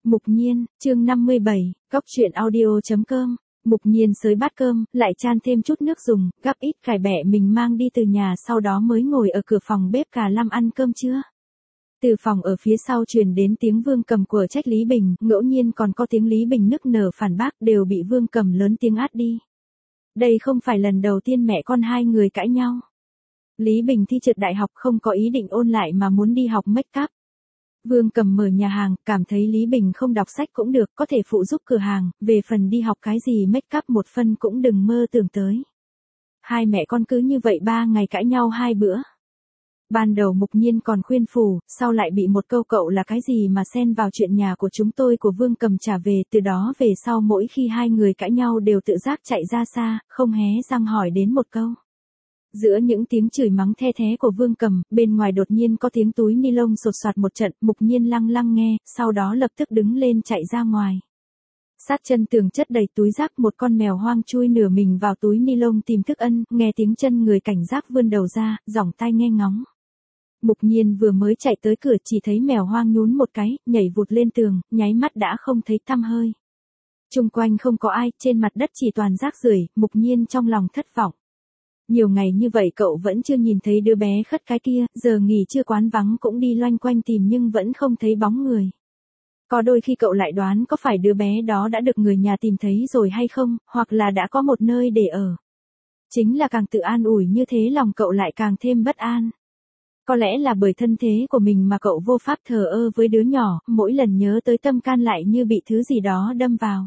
Mục Nhiên, chương 57, Cóc truyện audio.com. Mục Nhiên xới bát cơm, lại chan thêm chút nước dùng, gắp ít cải bẹ mình mang đi từ nhà, sau đó mới ngồi ở cửa phòng bếp cả Lâm ăn cơm trưa. Từ phòng ở phía sau truyền đến tiếng Vương Cầm của trách Lý Bình, ngẫu nhiên còn có tiếng Lý Bình nức nở phản bác, đều bị Vương Cầm lớn tiếng át đi. Đây không phải lần đầu tiên mẹ con hai người cãi nhau. Lý Bình thi trượt đại học không có ý định ôn lại mà muốn đi học make up. Vương Cầm mở nhà hàng, cảm thấy Lý Bình không đọc sách cũng được, có thể phụ giúp cửa hàng, về phần đi học cái gì make up một phân cũng đừng mơ tưởng tới. Hai mẹ con cứ như vậy 3 ngày cãi nhau 2 bữa. Ban đầu Mục Nhiên còn khuyên phù, sau lại bị một câu cậu là cái gì mà xen vào chuyện nhà của chúng tôi của Vương Cầm trả về, từ đó về sau mỗi khi hai người cãi nhau đều tự giác chạy ra xa, không hé răng hỏi đến một câu. Giữa những tiếng chửi mắng the thé của Vương Cầm, bên ngoài đột nhiên có tiếng túi ni lông sột soạt một trận, Mục Nhiên lăng lăng nghe, sau đó lập tức đứng lên chạy ra ngoài. Sát chân tường chất đầy túi rác, một con mèo hoang chui nửa mình vào túi ni lông tìm thức ăn, nghe tiếng chân người cảnh giác vươn đầu ra, giỏng tai nghe ngóng. Mục Nhiên vừa mới chạy tới cửa chỉ thấy mèo hoang nhún một cái, nhảy vụt lên tường, nháy mắt đã không thấy tăm hơi. Chung quanh không có ai, trên mặt đất chỉ toàn rác rưởi, Mục Nhiên trong lòng thất vọng. Nhiều ngày như vậy cậu vẫn chưa nhìn thấy đứa bé khất cái kia, giờ nghỉ trưa quán vắng cũng đi loanh quanh tìm nhưng vẫn không thấy bóng người. Có đôi khi cậu lại đoán có phải đứa bé đó đã được người nhà tìm thấy rồi hay không, hoặc là đã có một nơi để ở. Chính là càng tự an ủi như thế lòng cậu lại càng thêm bất an. Có lẽ là bởi thân thế của mình mà cậu vô pháp thờ ơ với đứa nhỏ, mỗi lần nhớ tới tâm can lại như bị thứ gì đó đâm vào.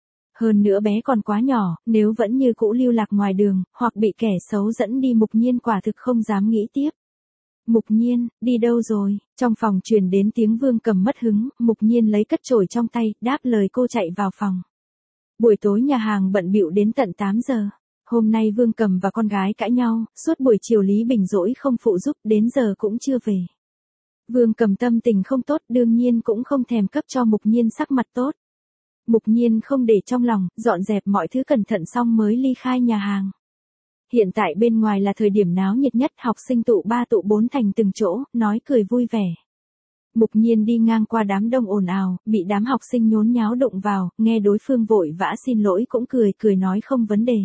Hơn nữa bé còn quá nhỏ, nếu vẫn như cũ lưu lạc ngoài đường, hoặc bị kẻ xấu dẫn đi Mục Nhiên quả thực không dám nghĩ tiếp. Mục Nhiên, đi đâu rồi? Trong phòng truyền đến tiếng Vương Cầm mất hứng, Mục Nhiên lấy cất chổi trong tay, đáp lời cô chạy vào phòng. Buổi tối nhà hàng bận bịu đến tận 8 giờ. Hôm nay Vương Cầm và con gái cãi nhau, suốt buổi chiều Lý Bình dỗi không phụ giúp, đến giờ cũng chưa về. Vương Cầm tâm tình không tốt, đương nhiên cũng không thèm cấp cho Mục Nhiên sắc mặt tốt. Mục Nhiên không để trong lòng, dọn dẹp mọi thứ cẩn thận xong mới ly khai nhà hàng. Hiện tại bên ngoài là thời điểm náo nhiệt nhất, học sinh tụ 3 tụ 4 thành từng chỗ, nói cười vui vẻ. Mục Nhiên đi ngang qua đám đông ồn ào, bị đám học sinh nhốn nháo đụng vào, nghe đối phương vội vã xin lỗi cũng cười nói không vấn đề.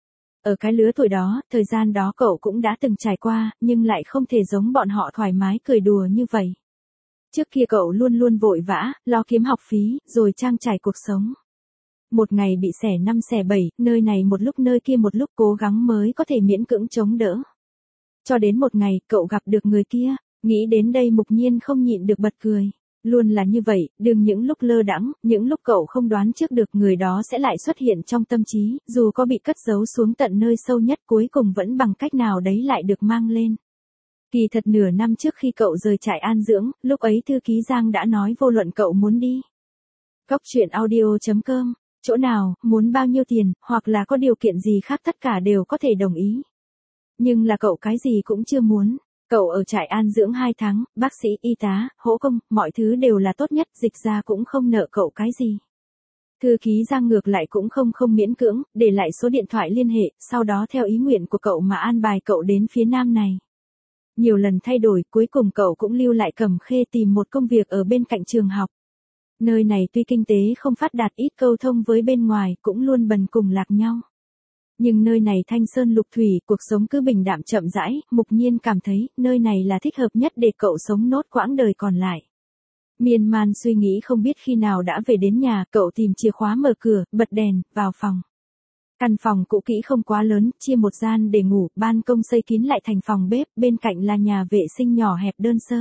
Ở cái lứa tuổi đó, thời gian đó cậu cũng đã từng trải qua, nhưng lại không thể giống bọn họ thoải mái cười đùa như vậy. Trước kia cậu luôn luôn vội vã, lo kiếm học phí, rồi trang trải cuộc sống. Một ngày bị xẻ 5 xẻ 7, nơi này một lúc nơi kia một lúc, cố gắng mới có thể miễn cưỡng chống đỡ. Cho đến một ngày, cậu gặp được người kia, nghĩ đến đây Mục Nhiên không nhịn được bật cười. Luôn là như vậy, đừng những lúc lơ đãng, những lúc cậu không đoán trước được người đó sẽ lại xuất hiện trong tâm trí, dù có bị cất giấu xuống tận nơi sâu nhất cuối cùng vẫn bằng cách nào đấy lại được mang lên. Kỳ thật nửa năm trước khi cậu rời trại an dưỡng, lúc ấy thư ký Giang đã nói vô luận cậu muốn đi. Cóc truyện audio.com, chỗ nào, muốn bao nhiêu tiền, hoặc là có điều kiện gì khác tất cả đều có thể đồng ý. Nhưng là cậu cái gì cũng chưa muốn. Cậu ở trại an dưỡng 2 tháng, bác sĩ, y tá, hỗ công, mọi thứ đều là tốt nhất, dịch ra cũng không nợ cậu cái gì. Thư ký Giang ngược lại cũng không miễn cưỡng, để lại số điện thoại liên hệ, sau đó theo ý nguyện của cậu mà an bài cậu đến phía nam này. Nhiều lần thay đổi, cuối cùng cậu cũng lưu lại Cẩm Khê tìm một công việc ở bên cạnh trường học. Nơi này tuy kinh tế không phát đạt, ít câu thông với bên ngoài, cũng luôn bần cùng lạc nhau. Nhưng nơi này thanh sơn lục thủy, cuộc sống cứ bình đạm chậm rãi, Mục Nhiên cảm thấy, nơi này là thích hợp nhất để cậu sống nốt quãng đời còn lại. Miên man suy nghĩ không biết khi nào đã về đến nhà, cậu tìm chìa khóa mở cửa, bật đèn, vào phòng. Căn phòng cũ kỹ không quá lớn, chia một gian để ngủ, ban công xây kín lại thành phòng bếp, bên cạnh là nhà vệ sinh nhỏ hẹp đơn sơ.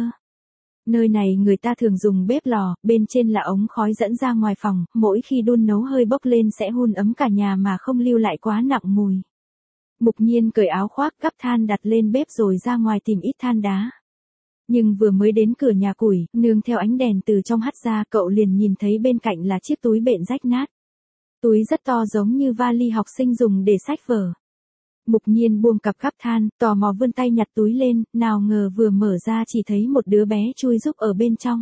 Nơi này người ta thường dùng bếp lò, bên trên là ống khói dẫn ra ngoài phòng, mỗi khi đun nấu hơi bốc lên sẽ hun ấm cả nhà mà không lưu lại quá nặng mùi. Mục Nhiên cởi áo khoác, gắp than đặt lên bếp rồi ra ngoài tìm ít than đá. Nhưng vừa mới đến cửa nhà củi, nương theo ánh đèn từ trong hắt ra, cậu liền nhìn thấy bên cạnh là chiếc túi bện rách nát. Túi rất to giống như vali học sinh dùng để xách vở. Mục Nhiên buông cặp gắp than, tò mò vươn tay nhặt túi lên, nào ngờ vừa mở ra chỉ thấy một đứa bé chui rúc ở bên trong.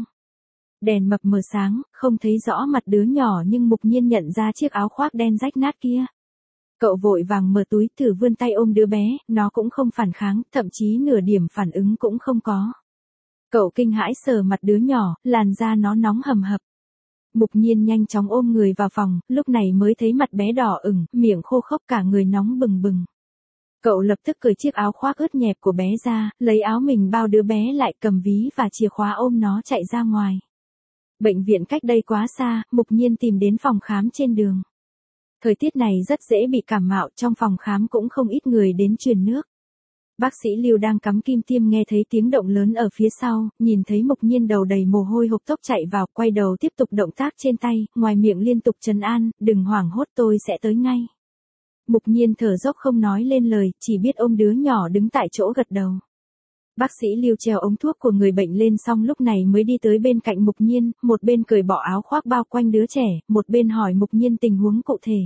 Đèn mập mờ sáng, không thấy rõ mặt đứa nhỏ nhưng Mục Nhiên nhận ra chiếc áo khoác đen rách nát kia. Cậu vội vàng mở túi thử vươn tay ôm đứa bé, nó cũng không phản kháng, thậm chí nửa điểm phản ứng cũng không có. Cậu kinh hãi sờ mặt đứa nhỏ, làn da nó nóng hầm hập. Mục Nhiên nhanh chóng ôm người vào phòng, lúc này mới thấy mặt bé đỏ ửng, miệng khô khốc cả người nóng bừng bừng. Cậu lập tức cởi chiếc áo khoác ướt nhẹp của bé ra, lấy áo mình bao đứa bé lại, cầm ví và chìa khóa ôm nó chạy ra ngoài. Bệnh viện cách đây quá xa, Mục Nhiên tìm đến phòng khám trên đường. Thời tiết này rất dễ bị cảm mạo, trong phòng khám cũng không ít người đến truyền nước. Bác sĩ Lưu đang cắm kim tiêm nghe thấy tiếng động lớn ở phía sau, nhìn thấy Mục Nhiên đầu đầy mồ hôi hộc tốc chạy vào, quay đầu tiếp tục động tác trên tay, ngoài miệng liên tục trấn an, đừng hoảng hốt tôi sẽ tới ngay. Mục Nhiên thở dốc không nói lên lời, chỉ biết ôm đứa nhỏ đứng tại chỗ gật đầu. Bác sĩ Lưu treo ống thuốc của người bệnh lên xong lúc này mới đi tới bên cạnh Mục Nhiên, một bên cởi bỏ áo khoác bao quanh đứa trẻ, một bên hỏi Mục Nhiên tình huống cụ thể.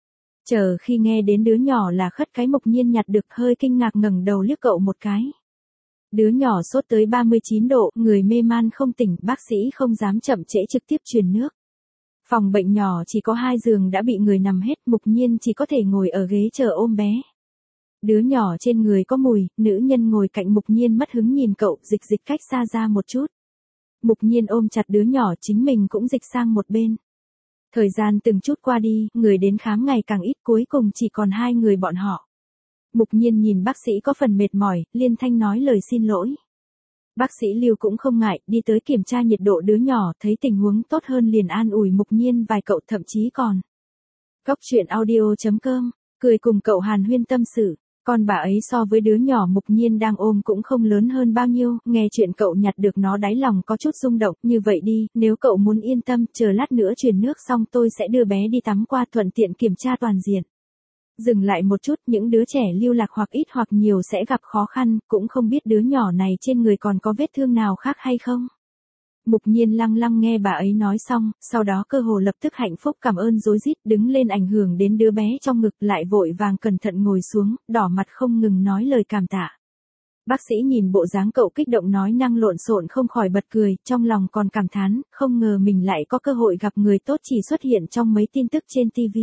Chờ khi nghe đến đứa nhỏ là Khất cái, Mục Nhiên nhặt được hơi kinh ngạc ngẩng đầu liếc cậu một cái. Đứa nhỏ sốt tới 39 độ, người mê man không tỉnh, bác sĩ không dám chậm trễ trực tiếp truyền nước. Phòng bệnh nhỏ chỉ có 2 giường đã bị người nằm hết, Mục Nhiên chỉ có thể ngồi ở ghế chờ ôm bé. Đứa nhỏ trên người có mùi, nữ nhân ngồi cạnh Mục Nhiên mất hứng nhìn cậu, dịch cách xa ra một chút. Mục Nhiên ôm chặt đứa nhỏ, chính mình cũng dịch sang một bên. Thời gian từng chút qua đi, người đến khám ngày càng ít, cuối cùng chỉ còn 2 người bọn họ. Mục Nhiên nhìn bác sĩ có phần mệt mỏi, liên thanh nói lời xin lỗi. Bác sĩ Lưu cũng không ngại, đi tới kiểm tra nhiệt độ đứa nhỏ, thấy tình huống tốt hơn liền an ủi Mục Nhiên vài cậu, thậm chí còn. Cóc truyện audio.com, cười cùng cậu hàn huyên tâm sự. Con bà ấy so với đứa nhỏ Mục Nhiên đang ôm cũng không lớn hơn bao nhiêu, nghe chuyện cậu nhặt được nó đáy lòng có chút rung động, như vậy đi, nếu cậu muốn yên tâm, chờ lát nữa truyền nước xong tôi sẽ đưa bé đi tắm qua, thuận tiện kiểm tra toàn diện. Dừng lại một chút, những đứa trẻ lưu lạc hoặc ít hoặc nhiều sẽ gặp khó khăn, cũng không biết đứa nhỏ này trên người còn có vết thương nào khác hay không. Mục Nhiên lăng lăng nghe bà ấy nói xong, sau đó cơ hồ lập tức hạnh phúc cảm ơn rối rít, đứng lên ảnh hưởng đến đứa bé trong ngực, lại vội vàng cẩn thận ngồi xuống, đỏ mặt không ngừng nói lời cảm tạ. Bác sĩ nhìn bộ dáng cậu kích động nói năng lộn xộn không khỏi bật cười, trong lòng còn cảm thán, không ngờ mình lại có cơ hội gặp người tốt chỉ xuất hiện trong mấy tin tức trên TV.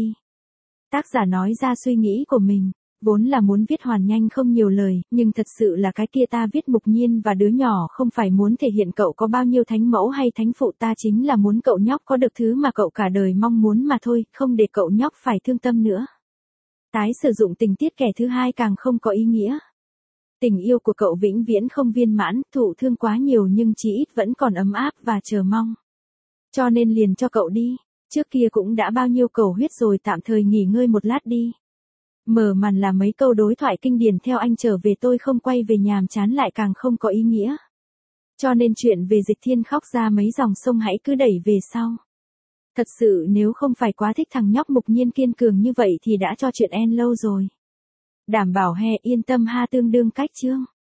Tác giả nói ra suy nghĩ của mình. Vốn là muốn viết hoàn nhanh không nhiều lời, nhưng thật sự là cái kia ta viết Mục Nhiên và đứa nhỏ không phải muốn thể hiện cậu có bao nhiêu thánh mẫu hay thánh phụ, ta chính là muốn cậu nhóc có được thứ mà cậu cả đời mong muốn mà thôi, không để cậu nhóc phải thương tâm nữa. Tái sử dụng tình tiết kẻ thứ hai càng không có ý nghĩa. Tình yêu của cậu vĩnh viễn không viên mãn, thụ thương quá nhiều nhưng chí ít vẫn còn ấm áp và chờ mong. Cho nên liền cho cậu đi, trước kia cũng đã bao nhiêu cầu huyết rồi, tạm thời nghỉ ngơi một lát đi. Mở màn là mấy câu đối thoại kinh điển, theo anh trở về tôi không quay về nhàm chán lại càng không có ý nghĩa. Cho nên chuyện về Dịch Thiên khóc ra mấy dòng sông hãy cứ đẩy về sau. Thật sự nếu không phải quá thích thằng nhóc Mục Nhiên kiên cường như vậy thì đã cho chuyện end lâu rồi. Đảm bảo he, yên tâm ha, tương đương cách chương.